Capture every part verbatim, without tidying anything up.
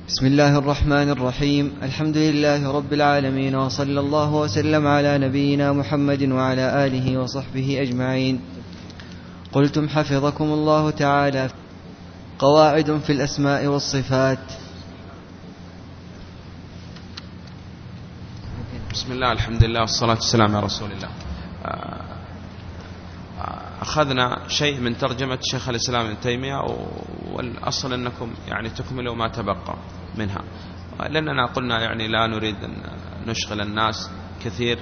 بسم الله الرحمن الرحيم. الحمد لله رب العالمين، وصلى الله وسلم على نبينا محمد وعلى آله وصحبه أجمعين. قلتم حفظكم الله تعالى: قواعد في الأسماء والصفات. بسم الله، الحمد لله، والصلاة والسلام على رسول الله. أخذنا شيء من ترجمة شيخ الإسلام ابن تيمية، والأصل أنكم يعني تكملوا ما تبقى منها، لأننا قلنا يعني لا نريد أن نشغل الناس كثير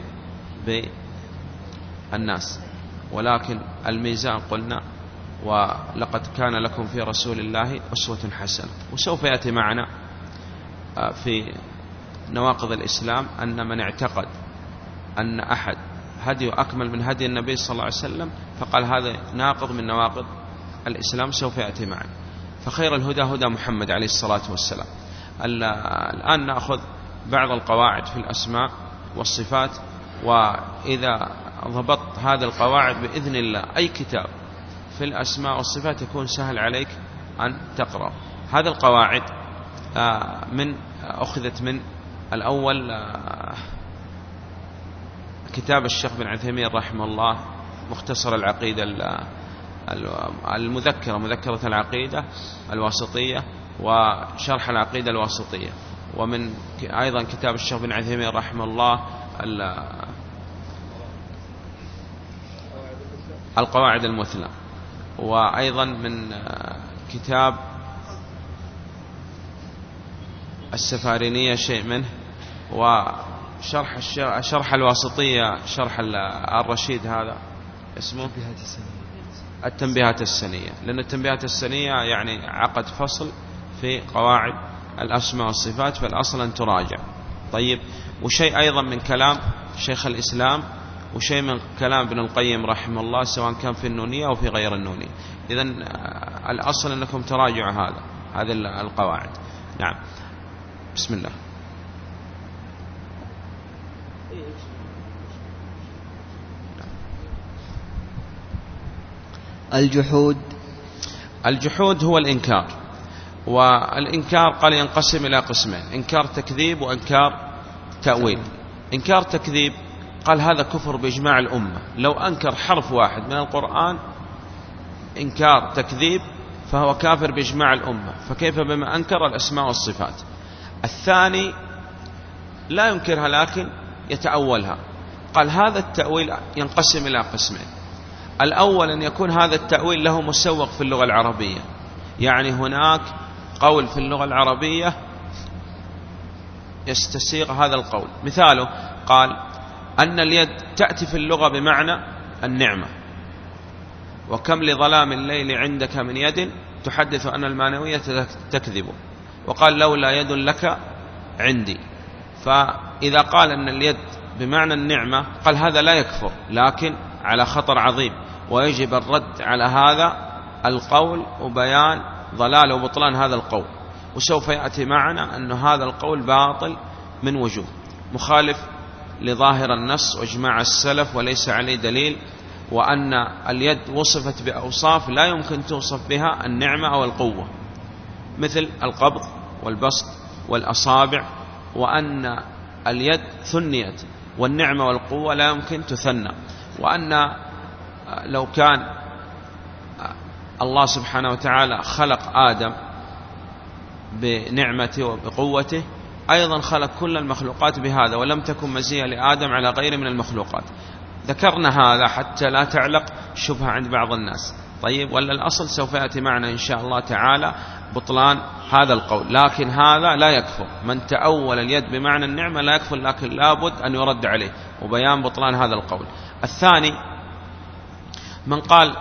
بالناس، ولكن الميزان قلنا: ولقد كان لكم في رسول الله أسوة حسنة. وسوف يأتي معنا في نواقض الإسلام أن من اعتقد أن أحد هدي أكمل من هدي النبي صلى الله عليه وسلم فقال هذا ناقض من نواقض الإسلام، سوف يأتي معنا. فخير الهدى هدى محمد عليه الصلاة والسلام. الآن نأخذ بعض القواعد في الأسماء والصفات، وإذا ضبطت هذه القواعد بإذن الله أي كتاب في الأسماء والصفات يكون سهل عليك أن تقرأ. هذه القواعد من أخذت من الأول كتاب الشيخ بن عثيمين رحمه الله، مختصر العقيدة المذكرة، مذكرة العقيدة الواسطية، وشرح العقيدة الواسطية. ومن أيضا كتاب الشيخ بن عثيمين رحمه الله القواعد المثلى، وأيضا من كتاب السفارينية شيء منه، وشرح شرح الواسطية، شرح الرشيد هذا اسمه التنبيهات السنية، لأن التنبيهات السنية يعني عقد فصل في قواعد الأسماء والصفات، فالأصل أن تراجع. طيب، وشيء أيضا من كلام شيخ الإسلام، وشيء من كلام ابن القيم رحمه الله، سواء كان في النونية أو في غير النونية. إذن الأصل أنكم تراجعوا هذا هذه القواعد. نعم، بسم الله. الجحود. الجحود هو الإنكار، والإنكار قال ينقسم إلى قسمين: إنكار تكذيب وإنكار تأويل. إنكار تكذيب قال هذا كفر بإجماع الأمة، لو أنكر حرف واحد من القرآن إنكار تكذيب فهو كافر بإجماع الأمة، فكيف بما أنكر الأسماء والصفات. الثاني لا ينكرها لكن يتأولها، قال هذا التأويل ينقسم إلى قسمين: الأول أن يكون هذا التأويل له مسوق في اللغة العربية، يعني هناك قول في اللغة العربية يستسيغ هذا القول. مثاله قال أن اليد تأتي في اللغة بمعنى النعمة، وكم لظلام الليل عندك من يد تحدث أن المعنوية تكذب، وقال لولا يد لك عندي. فإذا قال أن اليد بمعنى النعمة قال هذا لا يكفر، لكن على خطر عظيم، ويجب الرد على هذا القول وبيان ضلال وبطلان هذا القول. وسوف يأتي معنا أن هذا القول باطل من وجوه، مخالف لظاهر النص واجماع السلف وليس عليه دليل، وأن اليد وصفت بأوصاف لا يمكن توصف بها النعمة أو القوة، مثل القبض والبسط والأصابع، وأن اليد ثنيت والنعمة والقوة لا يمكن تثنى، وأن لو كان الله سبحانه وتعالى خلق آدم بنعمته وبقوته أيضا خلق كل المخلوقات بهذا، ولم تكن مزية لآدم على غير من المخلوقات. ذكرنا هذا حتى لا تعلق شبهة عند بعض الناس. طيب، ولا الأصل سوف يأتي معنا إن شاء الله تعالى بطلان هذا القول، لكن هذا لا يكفر. من تأول اليد بمعنى النعمة لا يكفر، لكن لابد أن يرد عليه وبيان بطلان هذا القول. الثاني من قال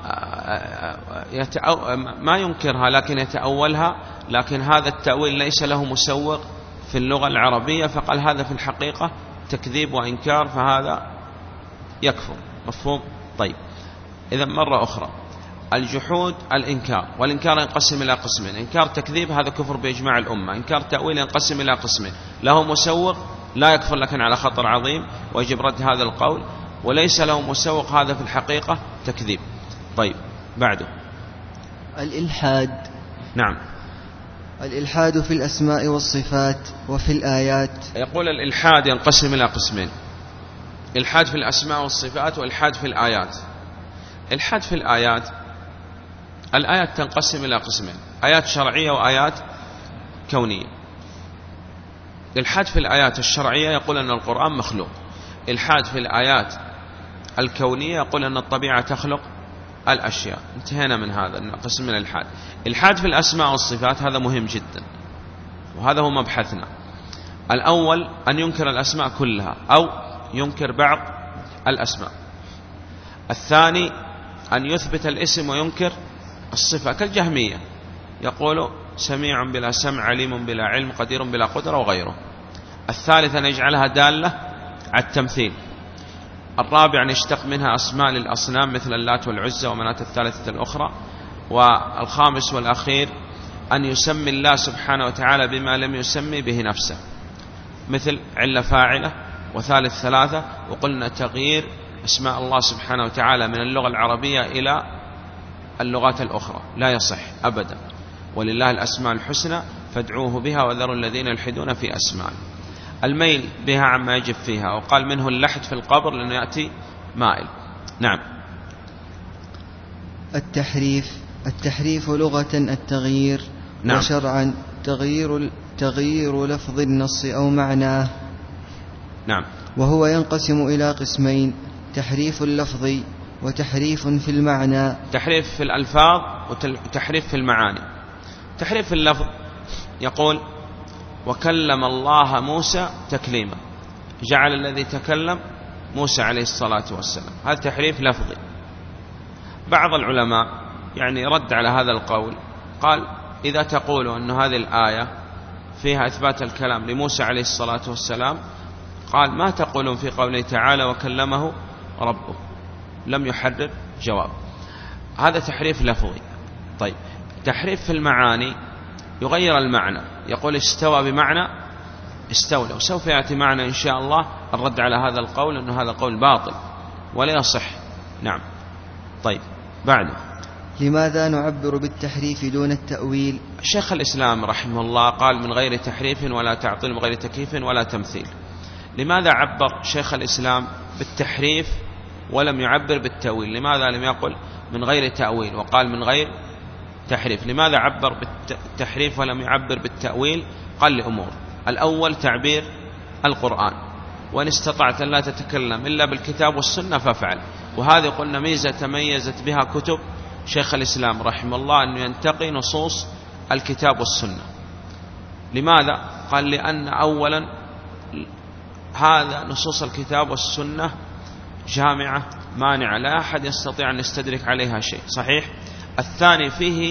ما ينكرها لكن يتأولها، لكن هذا التأويل ليس له مسوق في اللغة العربية، فقال هذا في الحقيقة تكذيب وإنكار، فهذا يكفر. مفهوم؟ طيب، إذا مرة أخرى: الجحود الإنكار، والإنكار ينقسم إلى قسمين: إنكار تكذيب هذا كفر بإجماع الأمة، إنكار تأويل ينقسم إلى قسمين: له مسوق لا يكفر لكن على خطر عظيم ويجب رد هذا القول، وليس له مسوق هذا في الحقيقة تكذيب. طيب، بعده الإلحاد. نعم، الإلحاد في الأسماء والصفات وفي الآيات. يقول الإلحاد ينقسم إلى قسمين: إلحاد في الأسماء والصفات وإلحاد في الآيات. إلحاد في الآيات، الآيات تنقسم إلى قسمين: آيات شرعية وآيات كونية. إلحاد في الآيات الشرعية يقول أن القرآن مخلوق. إلحاد في الآيات الكونية يقول أن الطبيعة تخلق الأشياء. انتهينا من هذا القسم من الإلحاد. إلحاد في الأسماء والصفات هذا مهم جدا، وهذا هو مبحثنا. الأول أن ينكر الأسماء كلها أو ينكر بعض الأسماء. الثاني أن يثبت الاسم وينكر الصفة، كالجهمية، يقول سميع بلا سمع، عليم بلا علم، قدير بلا قدرة وغيره. الثالث أن يجعلها دالة على التمثيل. الرابع أن يشتق منها أسماء للأصنام مثل اللات والعزى ومناة الثالثة الأخرى. والخامس والأخير أن يسمي الله سبحانه وتعالى بما لم يسمي به نفسه، مثل علة فاعلة وثالث ثلاثة. وقلنا تغيير أسماء الله سبحانه وتعالى من اللغة العربية إلى اللغات الأخرى لا يصح أبدا. ولله الأسماء الحسنى فادعوه بها وذروا الذين يلحدون في أسماء. الميل بها عما يجب فيها، وقال منه اللحد في القبر لأنه يأتي مائل. نعم. التحريف. التحريف لغة التغيير، نعم. وشرعا تغيير تغيير لفظ النص أو معناه. نعم. وهو ينقسم إلى قسمين: تحريف اللفظي وتحريف في المعنى. تحريف في الألفاظ وتحريف في المعاني. تحريف اللفظ يقول وكلم الله موسى تكليما، جعل الذي تكلم موسى عليه الصلاة والسلام، هذا تحريف لفظي. بعض العلماء يعني رد على هذا القول، قال إذا تقول أن هذه الآية فيها إثبات الكلام لموسى عليه الصلاة والسلام، قال ما تقولون في قوله تعالى وكلمه ربه؟ لم يحرر جواب. هذا تحريف لفظي. طيب، تحريف في المعاني يغير المعنى، يقول استوى بمعنى استولى، وسوف يأتي معنا إن شاء الله الرد على هذا القول، أنه هذا قول باطل ولا يصح. نعم. طيب، بعده لماذا نعبر بالتحريف دون التأويل؟ شيخ الإسلام رحمه الله قال من غير تحريف ولا تعطيل، من غير تكييف ولا تمثيل. لماذا عبر شيخ الإسلام بالتحريف ولم يعبر بالتأويل؟ لماذا لم يقل من غير تأويل وقال من غير تحريف؟ لماذا عبر بالتحريف ولم يعبر بالتأويل؟ قال لأمور: الأول تعبير القرآن، وإن استطعت أن لا تتكلم إلا بالكتاب والسنة فافعل. وهذه قلنا ميزة تميزت بها كتب شيخ الإسلام رحمه الله، أنه ينتقي نصوص الكتاب والسنة. لماذا؟ قال لأن أولا هذا نصوص الكتاب والسنة جامعة مانعة، لا أحد يستطيع أن يستدرك عليها شيء، صحيح. الثاني فيه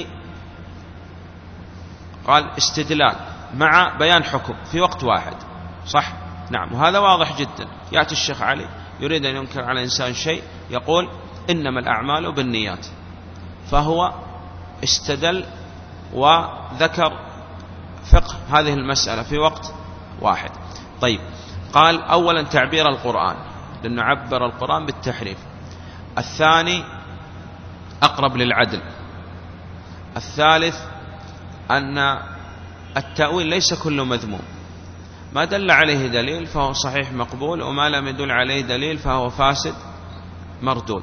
قال استدلال مع بيان حكم في وقت واحد، صح؟ نعم. وهذا واضح جدا. يأتي الشيخ علي يريد أن ينكر على إنسان شيء، يقول إنما الأعمال بالنيات، فهو استدل وذكر فقه هذه المسألة في وقت واحد. طيب، قال أولا تعبير القرآن، لأنه عبر القرآن بالتحريف. الثاني أقرب للعدل. الثالث أن التأويل ليس كله مذموم، ما دل عليه دليل فهو صحيح مقبول، وما لم يدل عليه دليل فهو فاسد مردود.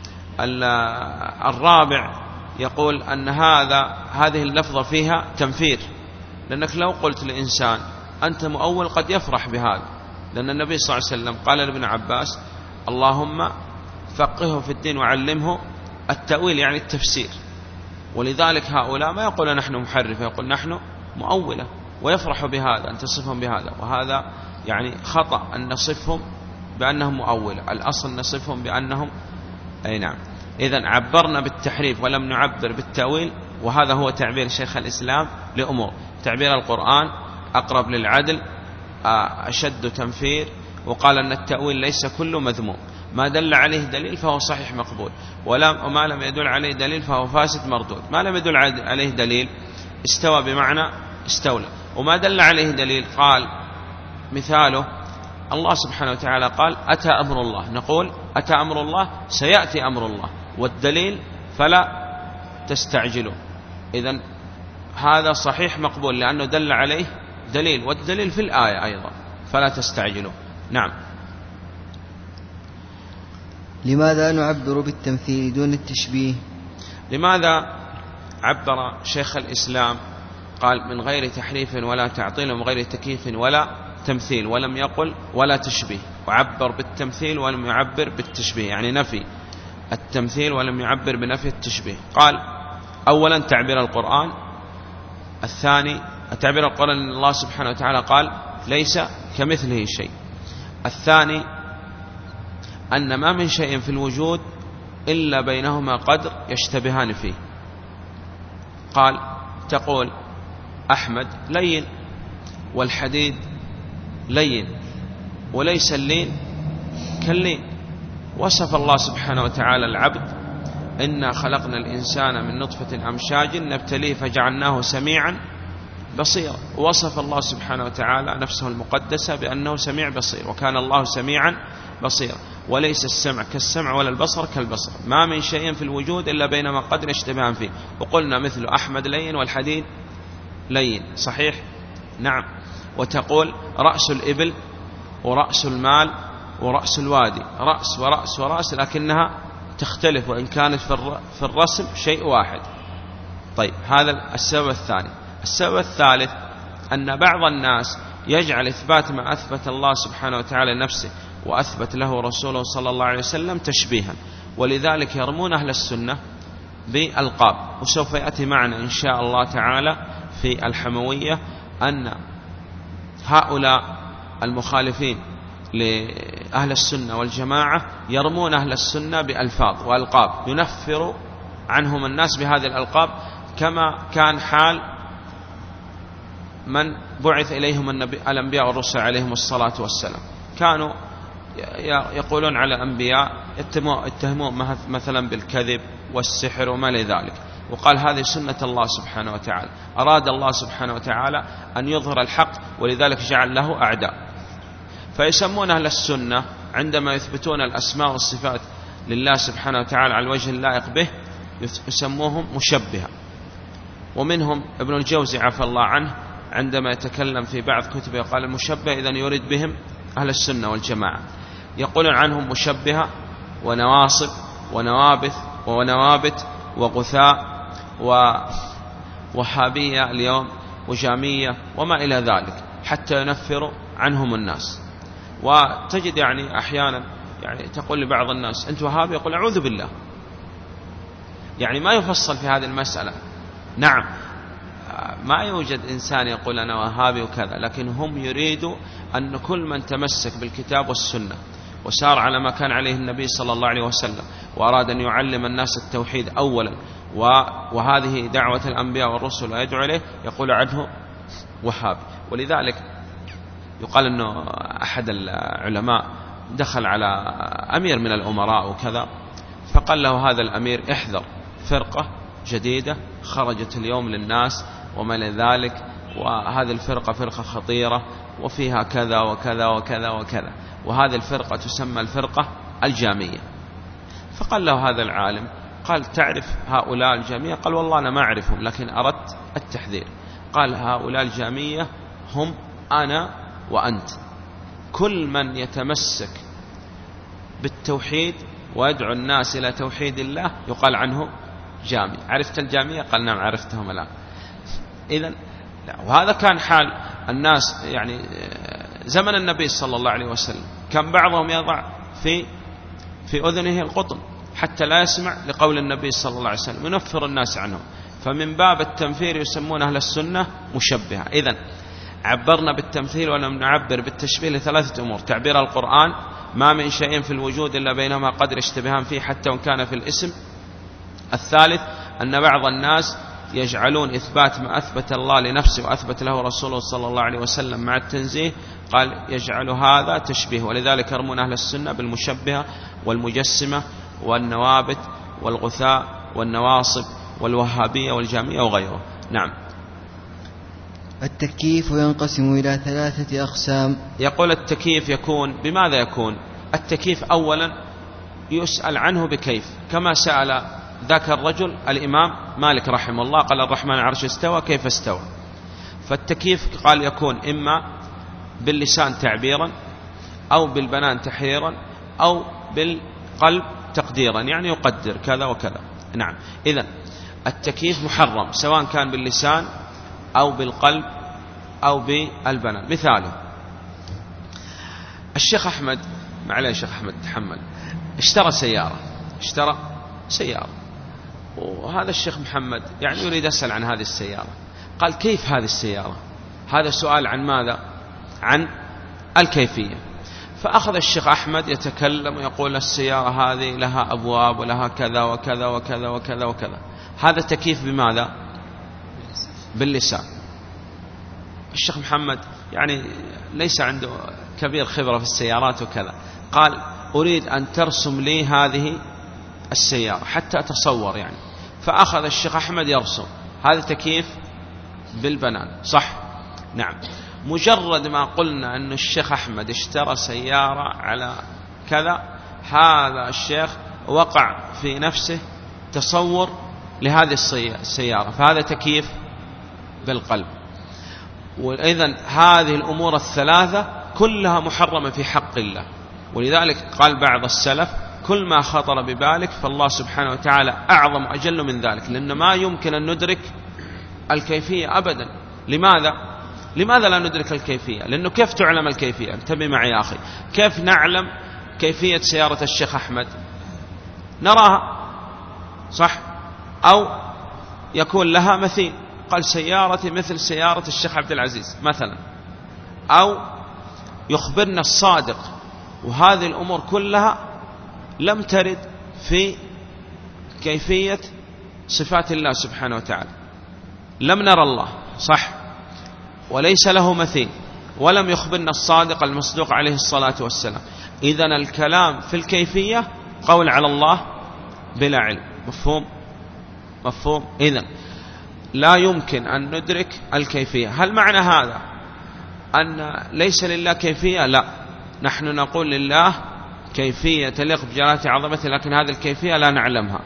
الرابع يقول أن هذا هذه اللفظة فيها تنفير، لأنك لو قلت لإنسان أنت مؤول قد يفرح بهذا، لأن النبي صلى الله عليه وسلم قال لابن عباس اللهم فقهه في الدين وعلمه التأويل، يعني التفسير. ولذلك هؤلاء ما يقول نحن محرفة، يقول نحن مؤولة، ويفرح بهذا أن تصفهم بهذا. وهذا يعني خطأ أن نصفهم بأنهم مؤولة، الأصل نصفهم بأنهم أي نعم. إذن عبرنا بالتحريف ولم نعبر بالتأويل، وهذا هو تعبير شيخ الإسلام لأمور: تعبير القرآن أقرب للعدل، أشد تنفير، وقال أن التأويل ليس كله مذموم، ما دل عليه دليل فهو صحيح مقبول، وما لم يدل عليه دليل فهو فاسد مردود. ما لم يدل عليه دليل استوى بمعنى استولى، وما دل عليه دليل قال مثاله الله سبحانه وتعالى قال أتى أمر الله، نقول أتى أمر الله سيأتي أمر الله، والدليل فلا تستعجلوا. إذن هذا صحيح مقبول لأنه دل عليه دليل، والدليل في الآية أيضا، فلا تستعجلوا. نعم. لماذا نعبر بالتمثيل دون التشبيه؟ لماذا عبر شيخ الإسلام قال من غير تحريف ولا تعطيل ومن غير تكييف ولا تمثيل، ولم يقل ولا تشبيه، وعبر بالتمثيل ولم يعبر بالتشبيه، يعني نفي التمثيل ولم يعبر بنفي التشبيه؟ قال أولا تعبير القرآن، الثاني تعبير القرآن أن الله سبحانه وتعالى قال ليس كمثله شيء، الثاني أن ما من شيء في الوجود إلا بينهما قدر يشتبهان فيه. قال تقول أحمد لين والحديد لين وليس اللين كاللين. وصف الله سبحانه وتعالى العبد إنا خلقنا الإنسان من نطفة أمشاج نبتليه فجعلناه سميعا بصيرا. وصف الله سبحانه وتعالى نفسه المقدسة بأنه سميع بصير، وكان الله سميعا بصيرا. وليس السمع كالسمع ولا البصر كالبصر، ما من شيء في الوجود إلا بينما قدر يشتبهان فيه. وقلنا مثل أحمد لين والحديد لين، صحيح؟ نعم. وتقول رأس الإبل ورأس المال ورأس الوادي، رأس ورأس ورأس، لكنها تختلف وإن كانت في الرسم شيء واحد. طيب هذا السبب الثاني. السبب الثالث أن بعض الناس يجعل إثبات ما أثبت الله سبحانه وتعالى نفسه وأثبت له رسوله صلى الله عليه وسلم تشبيها، ولذلك يرمون أهل السنة بألقاب. وسوف يأتي معنا إن شاء الله تعالى في الحموية أن هؤلاء المخالفين لأهل السنة والجماعة يرمون أهل السنة بألفاظ وألقاب ينفر عنهم الناس بهذه الألقاب، كما كان حال من بعث إليهم الأنبياء والرسل عليهم الصلاة والسلام. كانوا يقولون على أنبياء يتهمون مثلا بالكذب والسحر وما لذلك، وقال هذه سنة الله سبحانه وتعالى. أراد الله سبحانه وتعالى أن يظهر الحق ولذلك جعل له أعداء. فيسمون أهل السنة عندما يثبتون الأسماء والصفات لله سبحانه وتعالى على الوجه اللائق به يسموهم مشبهة. ومنهم ابن الجوزي عفى الله عنه عندما يتكلم في بعض كتبه قال المشبه إذن يريد بهم أهل السنة والجماعة. يقولون عنهم مشبهة ونواصب ونوابث ونوابت وغثاء ووهابية اليوم وجامية وما إلى ذلك، حتى ينفروا عنهم الناس. وتجد يعني أحيانا يعني تقول لبعض الناس أنت وهابي، يقول أعوذ بالله، يعني ما يفصل في هذه المسألة. نعم ما يوجد إنسان يقول أنا وهابي وكذا، لكن هم يريدوا أن كل من تمسك بالكتاب والسنة وسار على ما كان عليه النبي صلى الله عليه وسلم وأراد أن يعلم الناس التوحيد أولا وهذه دعوة الأنبياء والرسل ويدعو إليه، يقول عنه وهابي. ولذلك يقال أنه أحد العلماء دخل على أمير من الأمراء وكذا، فقال له هذا الأمير احذر فرقة جديدة خرجت اليوم للناس وما لذلك، وهذه الفرقة فرقة خطيرة وفيها كذا وكذا وكذا وكذا، وهذه الفرقة تسمى الفرقة الجامية. فقال له هذا العالم قال تعرف هؤلاء الجامية؟ قال والله أنا ما أعرفهم لكن أردت التحذير. قال هؤلاء الجامية هم أنا وأنت، كل من يتمسك بالتوحيد ويدعو الناس إلى توحيد الله يقال عنه جامي. عرفت الجامية؟ قال نعم عرفتهم الآن. إذن وهذا كان حال الناس يعني زمن النبي صلى الله عليه وسلم، كان بعضهم يضع في في أذنه القطن حتى لا يسمع لقول النبي صلى الله عليه وسلم، ينفر الناس عنهم. فمن باب التنفير يسمون أهل السنة مشبهة. إذن عبرنا بالتمثيل ولم نعبر بالتشبيه لثلاثة أمور: تعبير القرآن ما من شيء في الوجود إلا بينما قدر اشتبهان فيه حتى وإن كان في الاسم. الثالث أن بعض الناس يجعلون إثبات ما أثبت الله لنفسه وأثبت له رسوله صلى الله عليه وسلم مع التنزيه، قال يجعل هذا تشبيه، ولذلك يرمون أهل السنة بالمشبهة والمجسمة والنوابت والغثاء والنواصب والوهابية والجامية وغيره. نعم. التكييف ينقسم إلى ثلاثة أقسام. يقول التكييف يكون بماذا يكون؟ التكييف أولا يسأل عنه بكيف، كما سأل ذاك الرجل الإمام مالك رحمه الله قال الرحمن على العرش استوى، كيف استوى؟ فالتكييف قال يكون إما باللسان تعبيرا أو بالبنان تحريرا أو بالقلب تقديرا، يعني يقدر كذا وكذا. نعم، إذن التكييف محرم سواء كان باللسان أو بالقلب أو بالبنان. مثاله الشيخ أحمد، معليش الشيخ أحمد تحمل، اشترى سيارة اشترى سيارة وهذا الشيخ محمد يعني يريد أسأل عن هذه السيارة، قال كيف هذه السيارة؟ هذا سؤال عن ماذا؟ عن الكيفية. فأخذ الشيخ أحمد يتكلم ويقول السيارة هذه لها أبواب ولها كذا وكذا وكذا وكذا وكذا. هذا تكييف بماذا؟ باللسان. الشيخ محمد يعني ليس عنده كبير خبرة في السيارات وكذا، قال أريد أن ترسم لي هذه السيارة حتى أتصور يعني. فأخذ الشيخ أحمد يرسم، هذا تكييف بالبنان، صح؟ نعم. مجرد ما قلنا أن الشيخ أحمد اشترى سيارة على كذا، هذا الشيخ وقع في نفسه تصور لهذه السيارة، فهذا تكييف بالقلب. وإذن هذه الأمور الثلاثة كلها محرمة في حق الله، ولذلك قال بعض السلف كل ما خطر ببالك فالله سبحانه وتعالى أعظم أجل من ذلك، لأن ما يمكن أن ندرك الكيفية أبدا. لماذا؟ لماذا لا ندرك الكيفية؟ لأنه كيف تعلم الكيفية؟ انتبه معي يا أخي، كيف نعلم كيفية سيارة الشيخ أحمد؟ نراها، صح؟ أو يكون لها مثيل، قال سيارتي مثل سيارة الشيخ عبد العزيز مثلا، أو يخبرنا الصادق. وهذه الأمور كلها لم ترد في كيفية صفات الله سبحانه وتعالى. لم نرى الله، صح؟ وليس له مثيل، ولم يخبرنا الصادق المصدوق عليه الصلاة والسلام. إذن الكلام في الكيفية قول على الله بلا علم. مفهوم؟ مفهوم؟ إذن لا يمكن أن ندرك الكيفية. هل معنى هذا أن ليس لله كيفية؟ لا، نحن نقول لله كيفية تليق بجلالة عظمته، لكن هذه الكيفية لا نعلمها.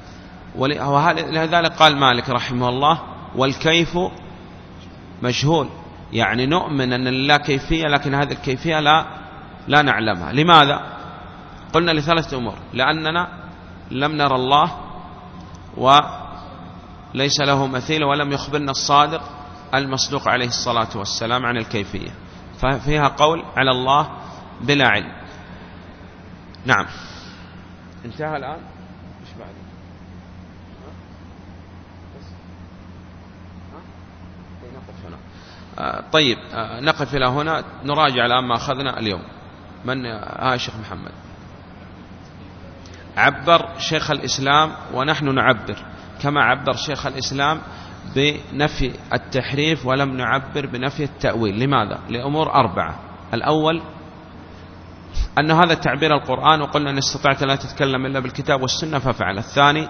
ولذلك قال مالك رحمه الله والكيف مجهول، يعني نؤمن أن لله كيفية لكن هذه الكيفية لا لا نعلمها. لماذا؟ قلنا لثلاثة أمور: لأننا لم نرى الله، وليس له مثيل، ولم يخبرنا الصادق المصدوق عليه الصلاة والسلام عن الكيفية، ففيها قول على الله بلا علم. نعم، انتهى الآن. إيش بعد؟ نقف هنا. آه طيب، آه نقف إلى هنا، نراجع الآن ما أخذنا اليوم. من ها آه شيخ محمد؟ عبر شيخ الإسلام ونحن نعبر كما عبر شيخ الإسلام بنفي التحريف، ولم نعبر بنفي التأويل. لماذا؟ لأمور أربعة. الأول أن هذا تعبير القرآن، وقلنا أن استطعت لا تتكلم إلا بالكتاب والسنة ففعل. الثاني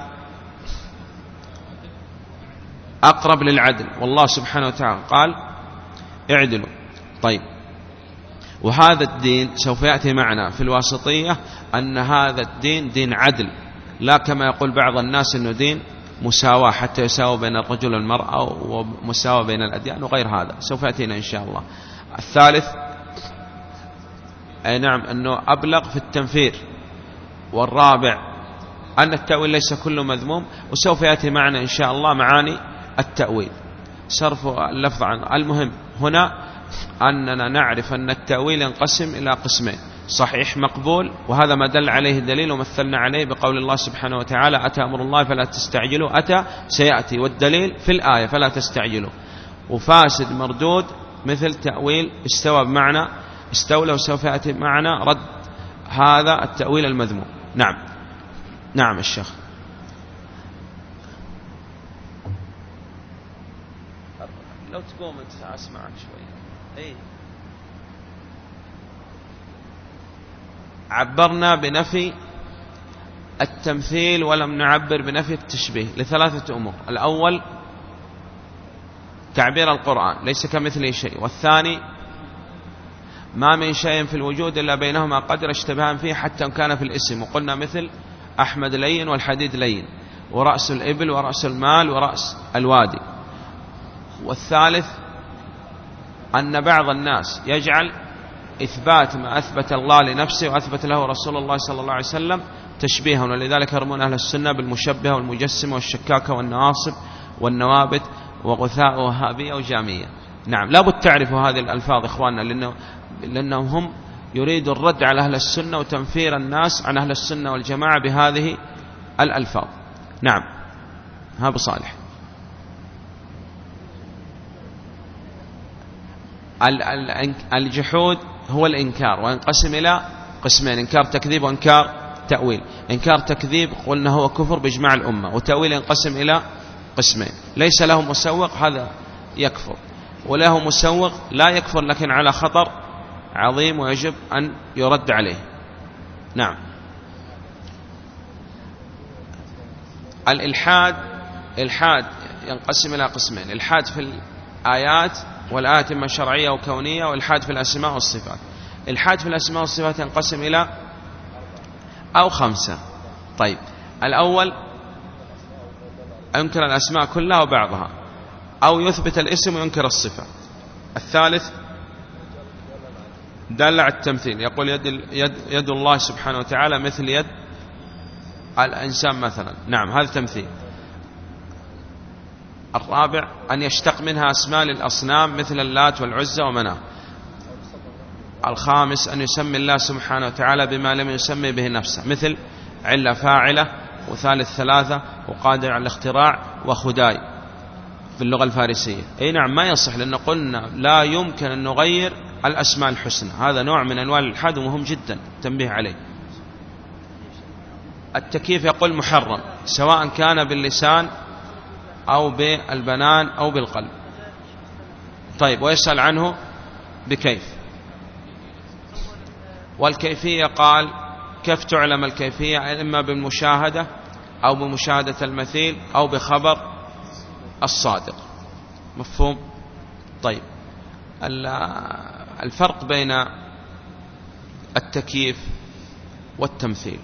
أقرب للعدل، والله سبحانه وتعالى قال اعدلوا. طيب، وهذا الدين سوف يأتي معنا في الواسطية أن هذا الدين دين عدل، لا كما يقول بعض الناس أنه دين مساواة حتى يساوي بين الرجل والمرأة ومساواة بين الأديان وغير هذا، سوف يأتينا إن شاء الله. الثالث أي نعم أنه أبلغ في التنفير. والرابع أن التأويل ليس كله مذموم، وسوف يأتي معنا إن شاء الله معاني التأويل، صرف اللفظ عنه. المهم هنا أننا نعرف أن التأويل ينقسم إلى قسمين: صحيح مقبول، وهذا ما دل عليه الدليل ومثلنا عليه بقول الله سبحانه وتعالى أتى أمر الله فلا تستعجلوا، أتى سيأتي، والدليل في الآية فلا تستعجلوا. وفاسد مردود مثل تأويل استوى بمعنى استولى، وسوف يأتي معنا رد هذا التأويل المذموم. نعم نعم الشيخ. لو تقوم انت اسمعك شوي. اي عبرنا بنفي التمثيل ولم نعبر بنفي التشبيه لثلاثة أمور: الأول تعبير القرآن ليس كمثله شيء، والثاني ما من شيء في الوجود إلا بينهما قدر اشتبهان فيه حتى كان في الاسم، وقلنا مثل أحمد لين والحديد لين. ورأس الإبل ورأس المال ورأس الوادي. والثالث أن بعض الناس يجعل إثبات ما أثبت الله لنفسه وأثبت له رسول الله صلى الله عليه وسلم تشبيها، ولذلك يرمون أهل السنة بالمشبهة والمجسمة والشكاكة والنواصب والنوابت وغثاء وهابية وجامية. نعم، لابد تعرفوا هذه الألفاظ إخواننا، لأنه لأنهم هم يريدوا الرد على أهل السنة وتنفير الناس عن أهل السنة والجماعة بهذه الألفاظ. نعم، ها أبو صالح. الجحود هو الإنكار، وينقسم إلى قسمين: إنكار تكذيب وإنكار تأويل. إنكار تكذيب قلنا هو كفر بإجماع الأمة، وتأويل ينقسم إلى قسمين: ليس له مسوق هذا يكفر، وله مسوق لا يكفر لكن على خطر عظيم ويجب أن يرد عليه. نعم. الإلحاد الإلحاد ينقسم إلى قسمين: الإلحاد في الآيات، والآيات إما شرعية وكونية، والإلحاد في الأسماء والصفات. الإلحاد في الأسماء والصفات ينقسم إلى أو خمسة. طيب، الأول ينكر الأسماء كلها وبعضها، أو يثبت الاسم وينكر الصفة. الثالث دل على التمثيل، يقول يد, يد, يد الله سبحانه وتعالى مثل يد الإنسان مثلا. نعم، هذا تمثيل. الرابع أن يشتق منها أسماء للأصنام مثل اللات والعزى ومناه. الخامس أن يسمي الله سبحانه وتعالى بما لم يسمي به نفسه، مثل علة فاعلة، وثالث ثلاثة، وقادر على الاختراع، وخداي في اللغة الفارسية. أي نعم، ما يصح، لأن قلنا لا يمكن أن نغير الأسماء الحسنى، هذا نوع من أنواع الإلحاد ومهم جدا تنبيه عليه. التكييف يقول محرم، سواء كان باللسان أو بالبنان أو بالقلب. طيب، ويسأل عنه بكيف. والكيفية قال كيف تعلم الكيفية؟ إما بالمشاهدة أو بمشاهدة المثيل أو بخبر الصادق. مفهوم؟ طيب، الفرق بين التكييف والتمثيل.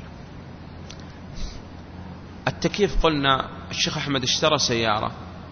التكييف قلنا الشيخ أحمد اشترى سيارة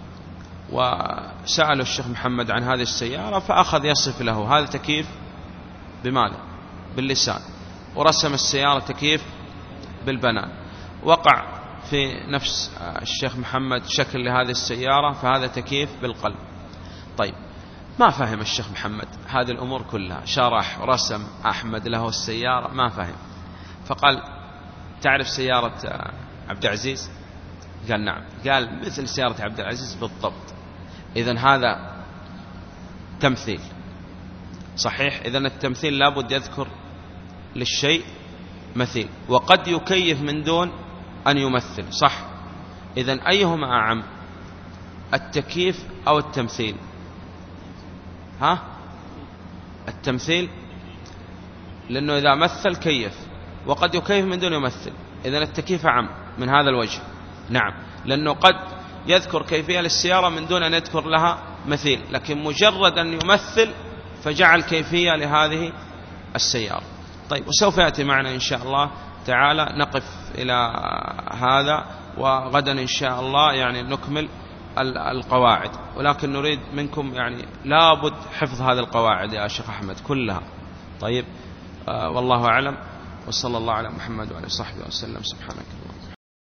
وسأله الشيخ محمد عن هذه السيارة فأخذ يصف له، هذا تكييف بماذا؟ باللسان. ورسم السيارة تكييف بالبنان. وقع في نفس الشيخ محمد شكل لهذه السيارة، فهذا تكييف بالقلب. طيب، ما فهم الشيخ محمد هذه الأمور كلها، شرح ورسم أحمد له السيارة ما فهم، فقال تعرف سيارة عبد العزيز؟ قال نعم. قال مثل سيارة عبد العزيز بالضبط. إذن هذا تمثيل صحيح. إذن التمثيل لابد يذكر للشيء مثيل، وقد يكيف من دون أن يمثل، صح؟ إذن أيهما أعم، التكييف أو التمثيل؟ ها؟ التمثيل، لأنه إذا مثل كيف، وقد يكيف من دون يمثل. إذن التكييف أعم من هذا الوجه. نعم، لأنه قد يذكر كيفية للسيارة من دون أن يذكر لها مثيل، لكن مجرد أن يمثل فجعل كيفية لهذه السيارة. طيب، وسوف يأتي معنا إن شاء الله تعالى نقف إلى هذا، وغدا إن شاء الله يعني نكمل القواعد، ولكن نريد منكم يعني لابد حفظ هذه القواعد يا شيخ أحمد كلها. طيب، آه والله أعلم، وصلى الله على محمد وعلى صحبه وسلم. سبحانك الله.